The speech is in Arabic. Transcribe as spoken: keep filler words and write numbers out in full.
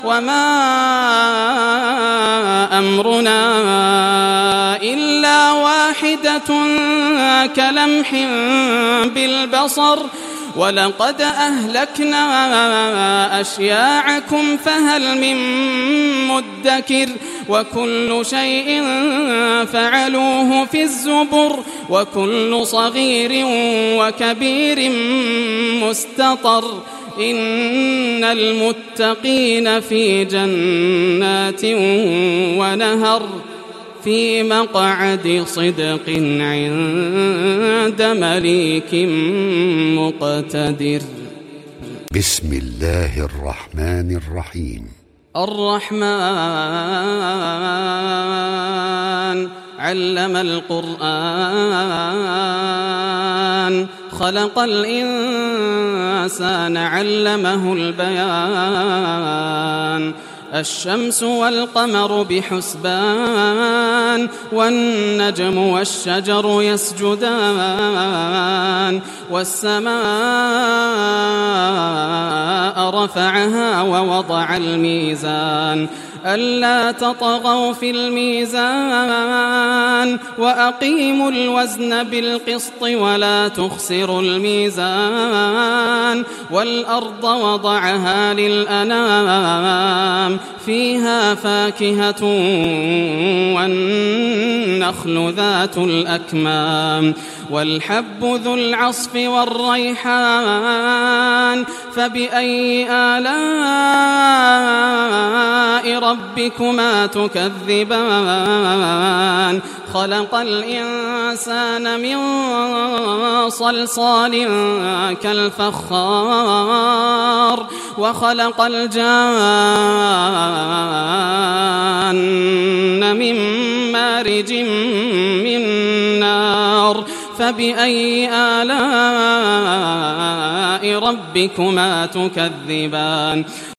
وما أمرنا إلا واحدة كلمح بالبصر ولقد أهلكنا أشياعكم فهل من مدكر وكل شيء فعلوه في الزبر وكل صغير وكبير مستطر إن المتقين في جنات ونهر في مقعد صدق عند مليك مقتدر. بسم الله الرحمن الرحيم. الرحمن علم القرآن خلق الإنسان علمه البيان الشمس والقمر بحسبان والنجم والشجر يسجدان والسماء رفعها ووضع الميزان ألا تطغوا في الميزان وأقيموا الوزن بالقسط ولا تخسروا الميزان والأرض وضعها للأنام فيها فاكهة والنخل ذات الأكمام والحب ذو العصف والريحان فبأي آلاء ربكما تكذبان خلق الإنسان من صلصال كالفخار وخلق الجان من مارج من نار فبأي آلاء ربكما تكذبان